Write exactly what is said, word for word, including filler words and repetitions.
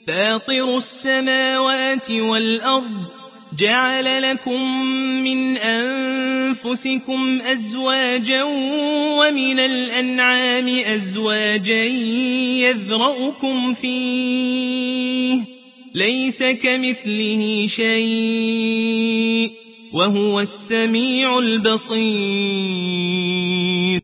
فاطر السماوات والأرض جعل لكم من أنفسكم أزواجا ومن الأنعام أزواجا يذرأكم فيه ليس كمثله شيء وهو السميع البصير.